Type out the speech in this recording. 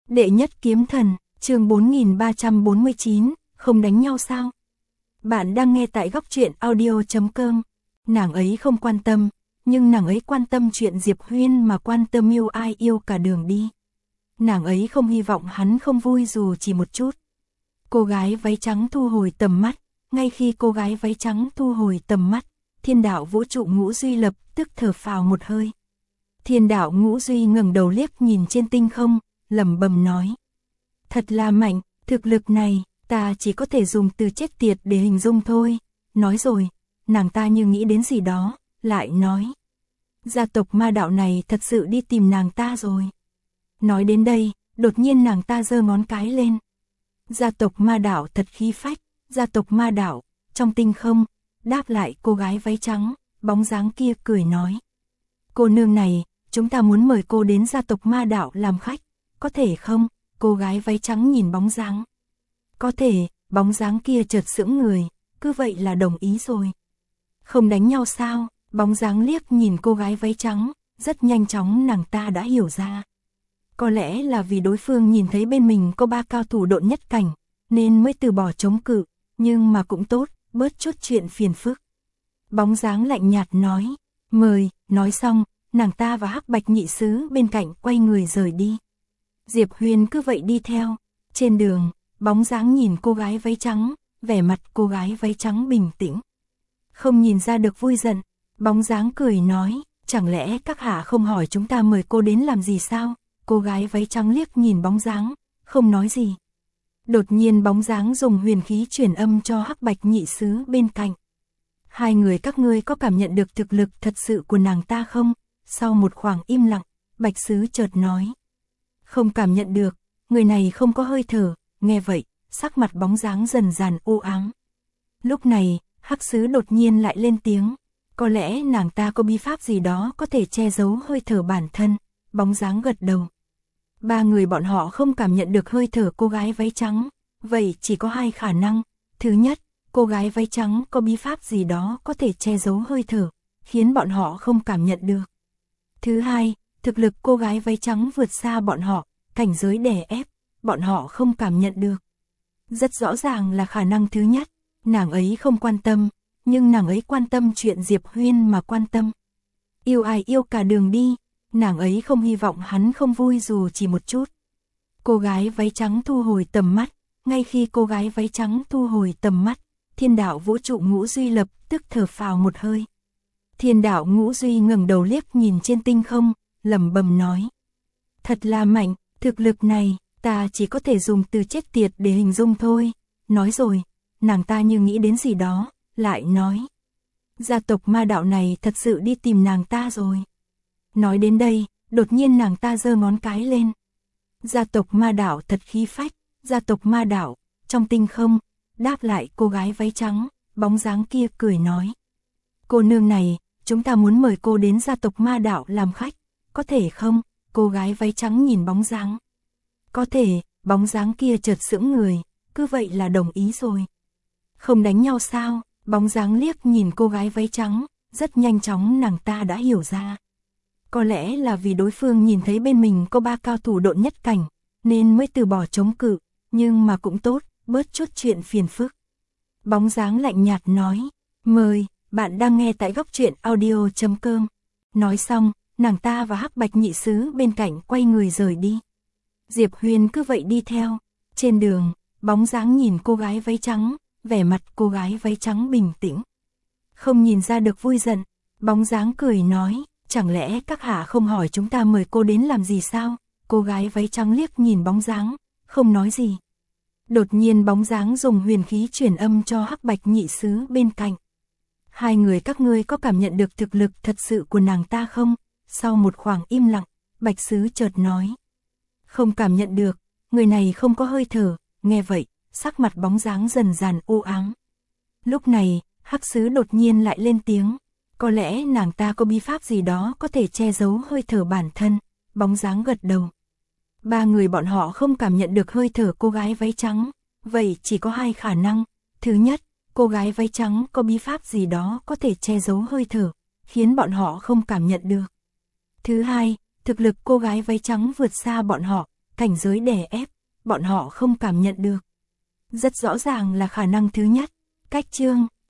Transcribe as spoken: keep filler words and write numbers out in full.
Đệ nhất kiếm thần, chương bốn nghìn ba trăm bốn mươi chín, không đánh nhau sao? Bạn đang nghe tại góc truyện audio chấm com. Nàng ấy không quan tâm, nhưng nàng ấy quan tâm chuyện Diệp Huyên mà quan tâm yêu ai yêu cả đường đi. Nàng ấy không hy vọng hắn không vui dù chỉ một chút. Cô gái váy trắng thu hồi tầm mắt, ngay khi cô gái váy trắng thu hồi tầm mắt, thiên đạo vũ trụ Ngũ Duy lập tức thở phào một hơi. Thiên đạo Ngũ Duy ngẩng đầu liếc nhìn trên tinh không, lẩm bẩm nói. Thật là mạnh, thực lực này, ta chỉ có thể dùng từ chết tiệt để hình dung thôi. Nói rồi, nàng ta như nghĩ đến gì đó, lại nói. Gia tộc ma đạo này thật sự đi tìm nàng ta rồi. Nói đến đây, đột nhiên nàng ta giơ ngón cái lên. Gia tộc ma đạo thật khí phách, gia tộc ma đạo, trong tinh không, đáp lại cô gái váy trắng, bóng dáng kia cười nói. Cô nương này, chúng ta muốn mời cô đến gia tộc ma đạo làm khách, có thể không? Cô gái váy trắng nhìn bóng dáng. Có thể, bóng dáng kia chợt sững người, cứ vậy là đồng ý rồi. Không đánh nhau sao? Bóng dáng liếc nhìn cô gái váy trắng, rất nhanh chóng nàng ta đã hiểu ra. Có lẽ là vì đối phương nhìn thấy bên mình có ba cao thủ độn nhất cảnh, nên mới từ bỏ chống cự, nhưng mà cũng tốt, bớt chút chuyện phiền phức. Bóng dáng lạnh nhạt nói, mời, nói xong, nàng ta và Hắc Bạch nhị sứ bên cạnh quay người rời đi. Diệp Huyền cứ vậy đi theo, trên đường, bóng dáng nhìn cô gái váy trắng, vẻ mặt cô gái váy trắng bình tĩnh. Không nhìn ra được vui giận, bóng dáng cười nói, chẳng lẽ các hạ không hỏi chúng ta mời cô đến làm gì sao? Cô gái váy trắng liếc nhìn bóng dáng, không nói gì. Đột nhiên bóng dáng dùng huyền khí truyền âm cho Hắc Bạch nhị sứ bên cạnh. Hai người các ngươi có cảm nhận được thực lực thật sự của nàng ta không? Sau một khoảng im lặng, Bạch sứ chợt nói. Không cảm nhận được, người này không có hơi thở, nghe vậy, sắc mặt bóng dáng dần dần u ám. Lúc này, Hắc sứ đột nhiên lại lên tiếng, có lẽ nàng ta có bí pháp gì đó có thể che giấu hơi thở bản thân, bóng dáng gật đầu. Ba người bọn họ không cảm nhận được hơi thở cô gái váy trắng, vậy chỉ có hai khả năng. Thứ nhất, cô gái váy trắng có bí pháp gì đó có thể che giấu hơi thở, khiến bọn họ không cảm nhận được. Thứ hai, thực lực cô gái váy trắng vượt xa bọn họ, cảnh giới đè ép, bọn họ không cảm nhận được. Rất rõ ràng là khả năng thứ nhất, nàng ấy không quan tâm, nhưng nàng ấy quan tâm chuyện Diệp Huyên mà quan tâm. Yêu ai yêu cả đường đi, nàng ấy không hy vọng hắn không vui dù chỉ một chút. Cô gái váy trắng thu hồi tầm mắt, ngay khi cô gái váy trắng thu hồi tầm mắt, thiên đạo vũ trụ Ngũ Duy lập tức thở phào một hơi. Thiên đạo Ngũ Duy ngẩng đầu liếc nhìn trên tinh không, lẩm bẩm nói. Thật là mạnh, thực lực này, ta chỉ có thể dùng từ chết tiệt để hình dung thôi. Nói rồi, nàng ta như nghĩ đến gì đó, lại nói. Gia tộc ma đạo này thật sự đi tìm nàng ta rồi. Nói đến đây, đột nhiên nàng ta giơ ngón cái lên. Gia tộc ma đạo thật khí phách, gia tộc ma đạo, trong tinh không, đáp lại cô gái váy trắng, bóng dáng kia cười nói. Cô nương này, chúng ta muốn mời cô đến gia tộc ma đạo làm khách, có thể không? Cô gái váy trắng nhìn bóng dáng. Có thể, bóng dáng kia chợt sững người, cứ vậy là đồng ý rồi. Không đánh nhau sao? Bóng dáng liếc nhìn cô gái váy trắng, rất nhanh chóng nàng ta đã hiểu ra. Có lẽ là vì đối phương nhìn thấy bên mình có ba cao thủ độn nhất cảnh, nên mới từ bỏ chống cự, nhưng mà cũng tốt, bớt chút chuyện phiền phức. Bóng dáng lạnh nhạt nói, mời, bạn đang nghe tại góc truyện audio chấm com. Nói xong, nàng ta và Hắc Bạch nhị sứ bên cạnh quay người rời đi. Diệp Huyền cứ vậy đi theo, trên đường, bóng dáng nhìn cô gái váy trắng, vẻ mặt cô gái váy trắng bình tĩnh. Không nhìn ra được vui giận, bóng dáng cười nói. Chẳng lẽ các hạ không hỏi chúng ta mời cô đến làm gì sao? Cô gái váy trắng liếc nhìn bóng dáng, không nói gì. Đột nhiên bóng dáng dùng huyền khí truyền âm cho Hắc Bạch nhị sứ bên cạnh. Hai người các ngươi có cảm nhận được thực lực thật sự của nàng ta không? Sau một khoảng im lặng, Bạch sứ chợt nói. Không cảm nhận được, người này không có hơi thở, nghe vậy, sắc mặt bóng dáng dần dần u ám. Lúc này, Hắc sứ đột nhiên lại lên tiếng. Có lẽ nàng ta có bí pháp gì đó có thể che giấu hơi thở bản thân, bóng dáng gật đầu. Ba người bọn họ không cảm nhận được hơi thở cô gái váy trắng, vậy chỉ có hai khả năng. Thứ nhất, cô gái váy trắng có bí pháp gì đó có thể che giấu hơi thở, khiến bọn họ không cảm nhận được. Thứ hai, thực lực cô gái váy trắng vượt xa bọn họ, cảnh giới đè ép, bọn họ không cảm nhận được. Rất rõ ràng là khả năng thứ nhất, cách Trương